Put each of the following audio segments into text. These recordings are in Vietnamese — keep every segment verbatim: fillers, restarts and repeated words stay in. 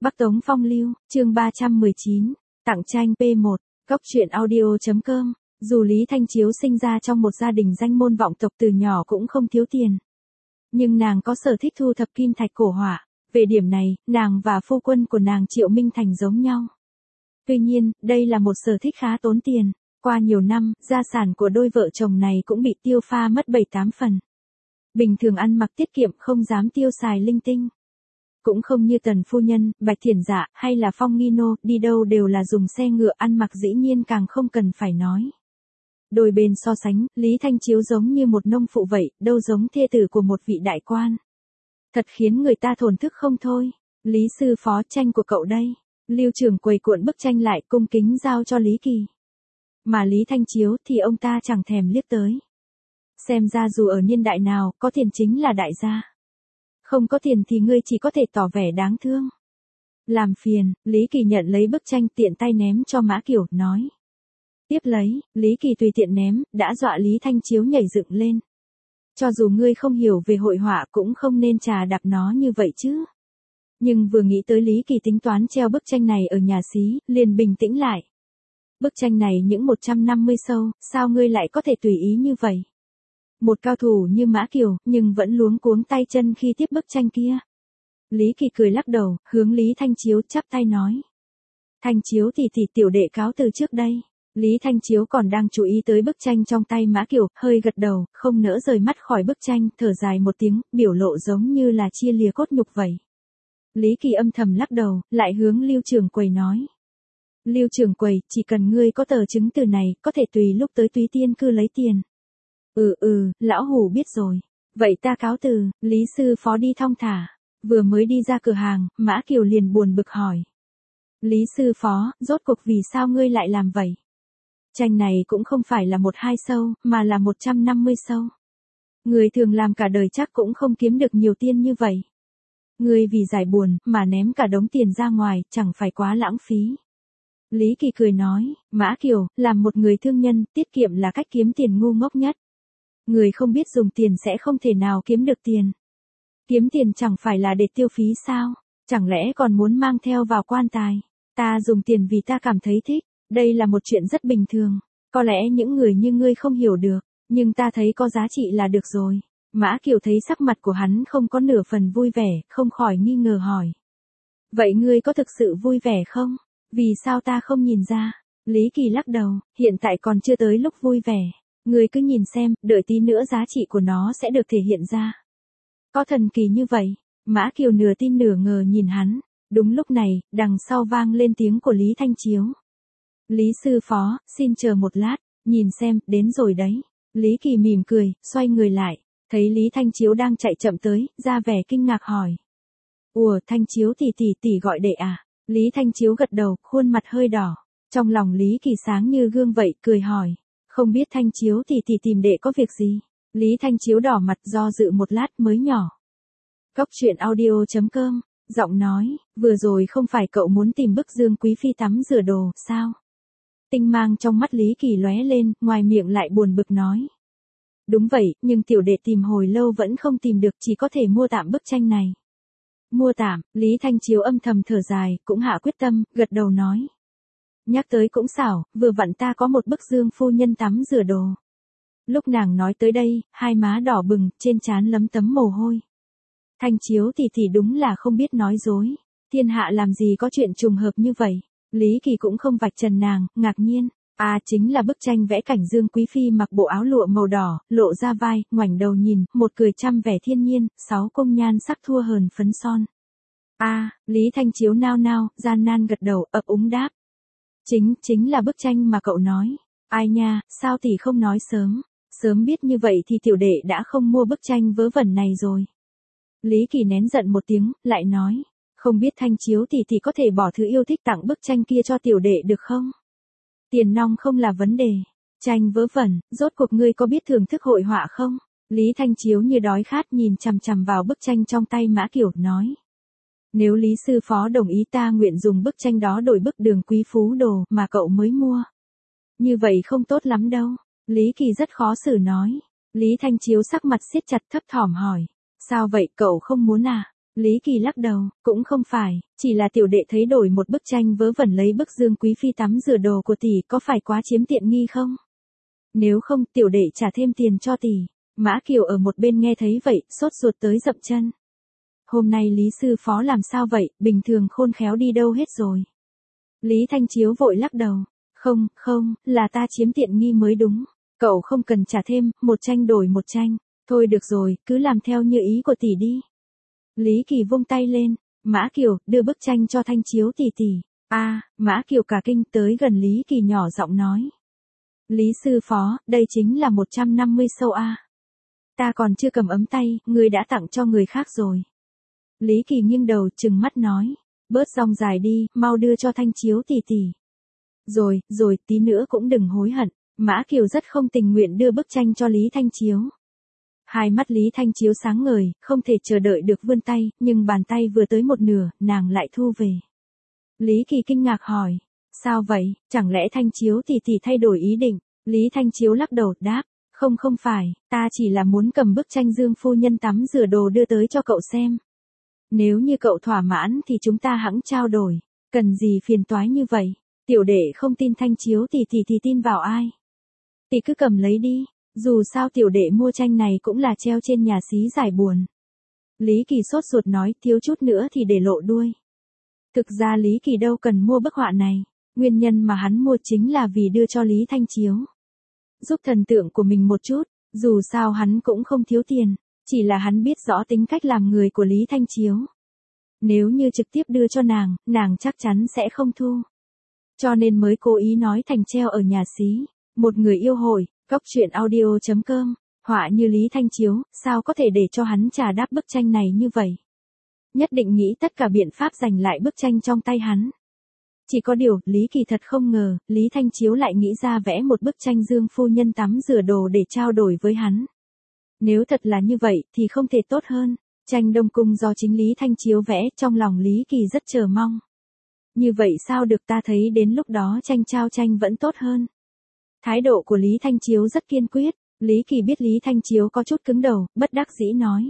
Bắc Tống Phong Lưu, chương ba trăm mười chín, tặng tranh pê một, Cóc truyện audio.com. Dù Lý Thanh Chiếu sinh ra trong một gia đình danh môn vọng tộc từ nhỏ cũng không thiếu tiền. Nhưng nàng có sở thích thu thập kim thạch cổ họa, về điểm này, nàng và phu quân của nàng Triệu Minh Thành giống nhau. Tuy nhiên, đây là một sở thích khá tốn tiền, qua nhiều năm, gia sản của đôi vợ chồng này cũng bị tiêu pha mất bảy tám phần. Bình thường ăn mặc tiết kiệm không dám tiêu xài linh tinh. Cũng không như Tần phu nhân, Bạch Thiển Dạ hay là Phong Nghi Nô, đi đâu đều là dùng xe ngựa, ăn mặc dĩ nhiên càng không cần phải nói. Đôi bên so sánh, Lý Thanh Chiếu giống như một nông phụ vậy, đâu giống thê tử của một vị đại quan. Thật khiến người ta thổn thức không thôi. Lý sư phó, tranh của cậu đây. Lưu Trưởng Quầy cuộn bức tranh lại cung kính giao cho Lý Kỳ. Mà Lý Thanh Chiếu thì ông ta chẳng thèm liếc tới. Xem ra dù ở niên đại nào, có tiền chính là đại gia. Không có tiền thì ngươi chỉ có thể tỏ vẻ đáng thương. Làm phiền, Lý Kỳ nhận lấy bức tranh tiện tay ném cho Mã Kiều, nói. Tiếp lấy, Lý Kỳ tùy tiện ném, đã dọa Lý Thanh Chiếu nhảy dựng lên. Cho dù ngươi không hiểu về hội họa cũng không nên trà đạp nó như vậy chứ. Nhưng vừa nghĩ tới Lý Kỳ tính toán treo bức tranh này ở nhà xí, liền bình tĩnh lại. Bức tranh này những một trăm năm mươi sâu, sao ngươi lại có thể tùy ý như vậy? Một cao thủ như Mã Kiều, nhưng vẫn luống cuống tay chân khi tiếp bức tranh kia. Lý Kỳ cười lắc đầu, hướng Lý Thanh Chiếu chắp tay nói. Thanh Chiếu thì thì tiểu đệ cáo từ trước đây. Lý Thanh Chiếu còn đang chú ý tới bức tranh trong tay Mã Kiều, hơi gật đầu, không nỡ rời mắt khỏi bức tranh, thở dài một tiếng, biểu lộ giống như là chia lìa cốt nhục vậy. Lý Kỳ âm thầm lắc đầu, lại hướng Lưu Trưởng Quầy nói. Lưu Trưởng Quầy, chỉ cần ngươi có tờ chứng từ này, có thể tùy lúc tới Túy Tiên cư lấy tiền. Ừ ừ, lão hủ biết rồi. Vậy ta cáo từ, Lý sư phó đi thong thả. Vừa mới đi ra cửa hàng, Mã Kiều liền buồn bực hỏi. Lý sư phó, rốt cuộc vì sao ngươi lại làm vậy? Tranh này cũng không phải là một hai sâu, mà là một trăm năm mươi sâu. Người thường làm cả đời chắc cũng không kiếm được nhiều tiền như vậy. Ngươi vì giải buồn, mà ném cả đống tiền ra ngoài, chẳng phải quá lãng phí. Lý Kỳ cười nói, Mã Kiều, làm một người thương nhân, tiết kiệm là cách kiếm tiền ngu ngốc nhất. Người không biết dùng tiền sẽ không thể nào kiếm được tiền. Kiếm tiền chẳng phải là để tiêu phí sao? Chẳng lẽ còn muốn mang theo vào quan tài? Ta dùng tiền vì ta cảm thấy thích. Đây là một chuyện rất bình thường. Có lẽ những người như ngươi không hiểu được, nhưng ta thấy có giá trị là được rồi. Mã Kiều thấy sắc mặt của hắn không có nửa phần vui vẻ, không khỏi nghi ngờ hỏi. Vậy ngươi có thực sự vui vẻ không? Vì sao ta không nhìn ra? Lý Kỳ lắc đầu, hiện tại còn chưa tới lúc vui vẻ. Ngươi cứ nhìn xem, đợi tí nữa giá trị của nó sẽ được thể hiện ra. Có thần kỳ như vậy? Mã Kiều nửa tin nửa ngờ nhìn hắn. Đúng lúc này, đằng sau vang lên tiếng của Lý Thanh Chiếu. Lý sư phó, xin chờ một lát, nhìn xem, đến rồi đấy. Lý Kỳ mỉm cười, xoay người lại, thấy Lý Thanh Chiếu đang chạy chậm tới, ra vẻ kinh ngạc hỏi. Ủa, Thanh Chiếu tỷ tỷ tỷ gọi đệ à? Lý Thanh Chiếu gật đầu, khuôn mặt hơi đỏ. Trong lòng Lý Kỳ sáng như gương vậy, cười hỏi. Không biết Thanh Chiếu tỷ tỷ tìm đệ có việc gì? Lý Thanh Chiếu đỏ mặt do dự một lát mới nhỏ. Cóc truyện audio.com, giọng nói, vừa rồi không phải cậu muốn tìm bức Dương Quý Phi tắm rửa đồ, sao? Tinh mang trong mắt Lý Kỳ lóe lên, ngoài miệng lại buồn bực nói. Đúng vậy, nhưng tiểu đệ tìm hồi lâu vẫn không tìm được, chỉ có thể mua tạm bức tranh này. Mua tạm, Lý Thanh Chiếu âm thầm thở dài, cũng hạ quyết tâm, gật đầu nói. Nhắc tới cũng xảo, vừa vặn ta có một bức Dương phu nhân tắm rửa đồ. Lúc nàng nói tới đây, hai má đỏ bừng, trên trán lấm tấm mồ hôi. Thanh Chiếu thì thì đúng là không biết nói dối. Thiên hạ làm gì có chuyện trùng hợp như vậy. Lý Kỳ cũng không vạch trần nàng, ngạc nhiên. À, chính là bức tranh vẽ cảnh Dương Quý Phi mặc bộ áo lụa màu đỏ, lộ ra vai, ngoảnh đầu nhìn, một cười trăm vẻ thiên nhiên, sáu công nhan sắc thua hờn phấn son. À, Lý Thanh Chiếu nao nao, gian nan gật đầu, ấp úng đáp. Chính, chính là bức tranh mà cậu nói. Ai nha, sao tỷ không nói sớm. Sớm biết như vậy thì tiểu đệ đã không mua bức tranh vớ vẩn này rồi. Lý Kỳ nén giận một tiếng, lại nói. Không biết Thanh Chiếu tỷ tỷ có thể bỏ thứ yêu thích tặng bức tranh kia cho tiểu đệ được không? Tiền nong không là vấn đề. Tranh vớ vẩn, rốt cuộc ngươi có biết thưởng thức hội họa không? Lý Thanh Chiếu như đói khát nhìn chằm chằm vào bức tranh trong tay Mã Kiều, nói. Nếu Lý sư phó đồng ý ta nguyện dùng bức tranh đó đổi bức Đường Quý Phú đồ mà cậu mới mua. Như vậy không tốt lắm đâu. Lý Kỳ rất khó xử nói. Lý Thanh Chiếu sắc mặt siết chặt, thấp thỏm hỏi. Sao vậy, cậu không muốn à? Lý Kỳ lắc đầu, cũng không phải, chỉ là tiểu đệ thấy đổi một bức tranh vớ vẩn lấy bức Dương Quý Phi tắm rửa đồ của tỷ có phải quá chiếm tiện nghi không? Nếu không, tiểu đệ trả thêm tiền cho tỷ. Mã Kiều ở một bên nghe thấy vậy, sốt ruột tới dậm chân. Hôm nay Lý sư phó làm sao vậy, bình thường khôn khéo đi đâu hết rồi. Lý Thanh Chiếu vội lắc đầu. Không, không, là ta chiếm tiện nghi mới đúng. Cậu không cần trả thêm, một tranh đổi một tranh. Thôi được rồi, cứ làm theo như ý của tỷ đi. Lý Kỳ vung tay lên. Mã Kiều, đưa bức tranh cho Thanh Chiếu tỷ tỷ. A, à, Mã Kiều cả kinh tới gần Lý Kỳ nhỏ giọng nói. Lý sư phó, đây chính là một trăm năm mươi sâu a. À. Ta còn chưa cầm ấm tay, ngươi đã tặng cho người khác rồi. Lý Kỳ nghiêng đầu trừng mắt nói. Bớt rong dài đi, mau đưa cho Thanh Chiếu tỷ tỷ. Rồi, rồi, tí nữa cũng đừng hối hận. Mã Kiều rất không tình nguyện đưa bức tranh cho Lý Thanh Chiếu. Hai mắt Lý Thanh Chiếu sáng ngời, không thể chờ đợi được vươn tay, nhưng bàn tay vừa tới một nửa, nàng lại thu về. Lý Kỳ kinh ngạc hỏi. Sao vậy, chẳng lẽ Thanh Chiếu tỷ tỷ thay đổi ý định? Lý Thanh Chiếu lắc đầu, đáp. Không không phải, ta chỉ là muốn cầm bức tranh Dương phu nhân tắm rửa đồ đưa tới cho cậu xem. Nếu như cậu thỏa mãn thì chúng ta hẵng trao đổi. Cần gì phiền toái như vậy? Tiểu đệ không tin Thanh Chiếu tỷ tỷ thì tin vào ai? Tỷ cứ cầm lấy đi. Dù sao tiểu đệ mua tranh này cũng là treo trên nhà xí giải buồn. Lý Kỳ sốt ruột nói, thiếu chút nữa thì để lộ đuôi. Thực ra Lý Kỳ đâu cần mua bức họa này. Nguyên nhân mà hắn mua chính là vì đưa cho Lý Thanh Chiếu. Giúp thần tượng của mình một chút, dù sao hắn cũng không thiếu tiền. Chỉ là hắn biết rõ tính cách làm người của Lý Thanh Chiếu. Nếu như trực tiếp đưa cho nàng, nàng chắc chắn sẽ không thu. Cho nên mới cố ý nói thành treo ở nhà xí. Một người yêu hội, Cóc truyện audio chấm com, họa như Lý Thanh Chiếu, sao có thể để cho hắn trả đáp bức tranh này như vậy? Nhất định nghĩ tất cả biện pháp giành lại bức tranh trong tay hắn. Chỉ có điều, Lý Kỳ thật không ngờ, Lý Thanh Chiếu lại nghĩ ra vẽ một bức tranh Dương phu nhân tắm rửa đồ để trao đổi với hắn. Nếu thật là như vậy, thì không thể tốt hơn. Tranh Đông Cung do chính Lý Thanh Chiếu vẽ, trong lòng Lý Kỳ rất chờ mong. Như vậy sao được, ta thấy đến lúc đó tranh trao tranh vẫn tốt hơn. Thái độ của Lý Thanh Chiếu rất kiên quyết, Lý Kỳ biết Lý Thanh Chiếu có chút cứng đầu, bất đắc dĩ nói.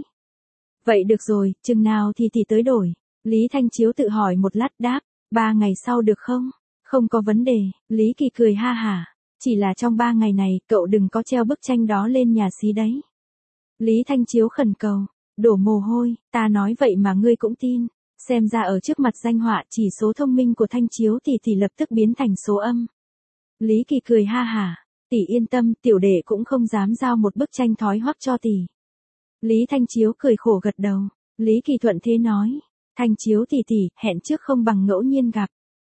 Vậy được rồi, chừng nào thì tỷ tới đổi. Lý Thanh Chiếu tự hỏi một lát đáp, ba ngày sau được không? Không có vấn đề, Lý Kỳ cười ha hả, chỉ là trong ba ngày này cậu đừng có treo bức tranh đó lên nhà xí đấy. Lý Thanh Chiếu khẩn cầu, đổ mồ hôi, ta nói vậy mà ngươi cũng tin, xem ra ở trước mặt danh họa chỉ số thông minh của Thanh Chiếu tỷ tỷ lập tức biến thành số âm. Lý Kỳ cười ha hả, tỷ yên tâm, tiểu đệ cũng không dám giao một bức tranh thói hoắc cho tỷ. Lý Thanh Chiếu cười khổ gật đầu, Lý Kỳ thuận thế nói, Thanh Chiếu tỷ tỷ, hẹn trước không bằng ngẫu nhiên gặp.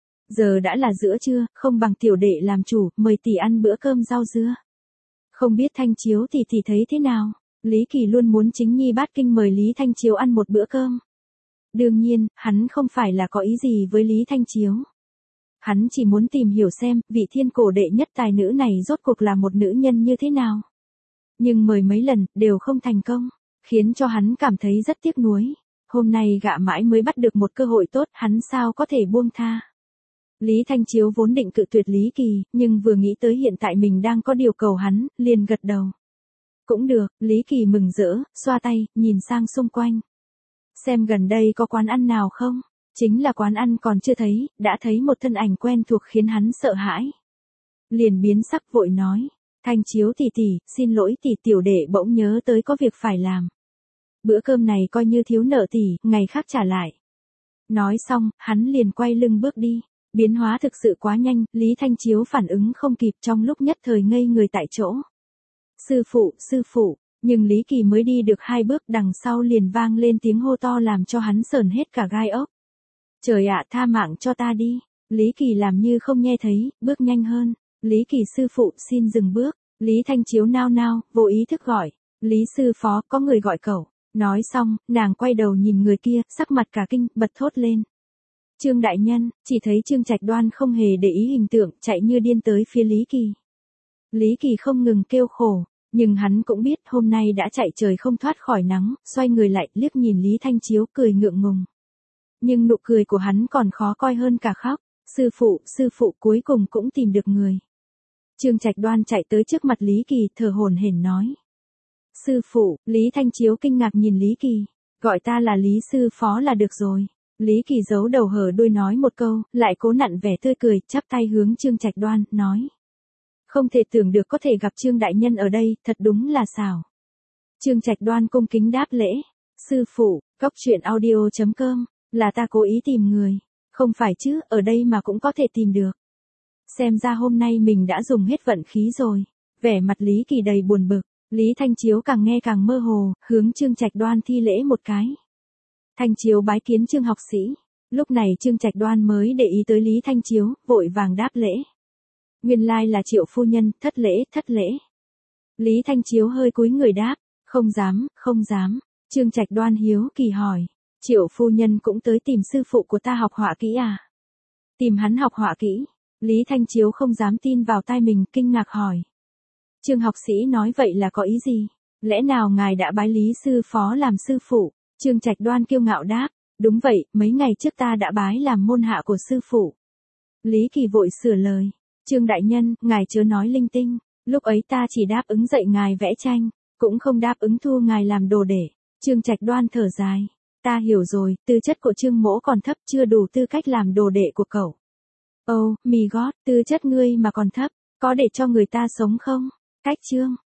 Giờ đã là giữa trưa, không bằng tiểu đệ làm chủ, mời tỷ ăn bữa cơm rau dưa. Không biết Thanh Chiếu tỷ tỷ thấy thế nào? Lý Kỳ luôn muốn chính nhi bát kinh mời Lý Thanh Chiếu ăn một bữa cơm. Đương nhiên, hắn không phải là có ý gì với Lý Thanh Chiếu. Hắn chỉ muốn tìm hiểu xem, vị thiên cổ đệ nhất tài nữ này rốt cuộc là một nữ nhân như thế nào. Nhưng mời mấy lần, đều không thành công, khiến cho hắn cảm thấy rất tiếc nuối. Hôm nay gạ mãi mới bắt được một cơ hội tốt, hắn sao có thể buông tha. Lý Thanh Chiếu vốn định cự tuyệt Lý Kỳ, nhưng vừa nghĩ tới hiện tại mình đang có điều cầu hắn, liền gật đầu. Cũng được, Lý Kỳ mừng rỡ, xoa tay, nhìn sang xung quanh. Xem gần đây có quán ăn nào không? Chính là quán ăn còn chưa thấy, đã thấy một thân ảnh quen thuộc khiến hắn sợ hãi. Liền biến sắc vội nói, Thanh Chiếu tỷ tỷ, xin lỗi tỷ, tiểu đệ bỗng nhớ tới có việc phải làm. Bữa cơm này coi như thiếu nợ tỷ, ngày khác trả lại. Nói xong, hắn liền quay lưng bước đi. Biến hóa thực sự quá nhanh, Lý Thanh Chiếu phản ứng không kịp, trong lúc nhất thời ngây người tại chỗ. Sư phụ, sư phụ, nhưng Lý Kỳ mới đi được hai bước đằng sau liền vang lên tiếng hô to làm cho hắn sởn hết cả gai ốc. Trời ạ, tha mạng cho ta đi. Lý Kỳ làm như không nghe thấy, bước nhanh hơn. Lý Kỳ sư phụ xin dừng bước. Lý Thanh Chiếu nao nao, vô ý thức gọi. Lý sư phó, có người gọi cậu. Nói xong, nàng quay đầu nhìn người kia, sắc mặt cả kinh, bật thốt lên. Trương đại nhân, chỉ thấy Trương Trạch Đoan không hề để ý hình tượng, chạy như điên tới phía Lý Kỳ. Lý Kỳ không ngừng kêu khổ, nhưng hắn cũng biết hôm nay đã chạy trời không thoát khỏi nắng, xoay người lại, liếc nhìn Lý Thanh Chiếu cười ngượng ngùng. Nhưng nụ cười của hắn còn khó coi hơn cả khóc, sư phụ, sư phụ cuối cùng cũng tìm được người. Trương Trạch Đoan chạy tới trước mặt Lý Kỳ, thở hổn hển nói. Sư phụ, Lý Thanh Chiếu kinh ngạc nhìn Lý Kỳ. Gọi ta là Lý sư phó là được rồi. Lý Kỳ giấu đầu hở đuôi nói một câu, lại cố nặn vẻ tươi cười, chắp tay hướng Trương Trạch Đoan, nói. Không thể tưởng được có thể gặp Trương đại nhân ở đây, thật đúng là xảo. Trương Trạch Đoan cung kính đáp lễ. Sư phụ, cốc truyện audio chấm com, là ta cố ý tìm người. Không phải chứ, ở đây mà cũng có thể tìm được. Xem ra hôm nay mình đã dùng hết vận khí rồi. Vẻ mặt Lý Kỳ đầy buồn bực, Lý Thanh Chiếu càng nghe càng mơ hồ, hướng Trương Trạch Đoan thi lễ một cái. Thanh Chiếu bái kiến Trương học sĩ. Lúc này Trương Trạch Đoan mới để ý tới Lý Thanh Chiếu, vội vàng đáp lễ. Nguyên lai là Triệu phu nhân, thất lễ, thất lễ. Lý Thanh Chiếu hơi cúi người đáp, không dám, không dám. Trương Trạch Đoan hiếu kỳ hỏi, Triệu phu nhân cũng tới tìm sư phụ của ta học họa kỹ à? Tìm hắn học họa kỹ. Lý Thanh Chiếu không dám tin vào tai mình, kinh ngạc hỏi. Trương học sĩ nói vậy là có ý gì? Lẽ nào ngài đã bái Lý sư phó làm sư phụ? Trương Trạch Đoan kiêu ngạo đáp, đúng vậy, mấy ngày trước ta đã bái làm môn hạ của sư phụ. Lý Kỳ vội sửa lời, Trương đại nhân, ngài chớ nói linh tinh, lúc ấy ta chỉ đáp ứng dạy ngài vẽ tranh, cũng không đáp ứng thu ngài làm đồ để. Trương Trạch Đoan thở dài, ta hiểu rồi, tư chất của Trương mỗ còn thấp, chưa đủ tư cách làm đồ đệ của cậu. Oh, my god, tư chất ngươi mà còn thấp, có để cho người ta sống không? Cách Trương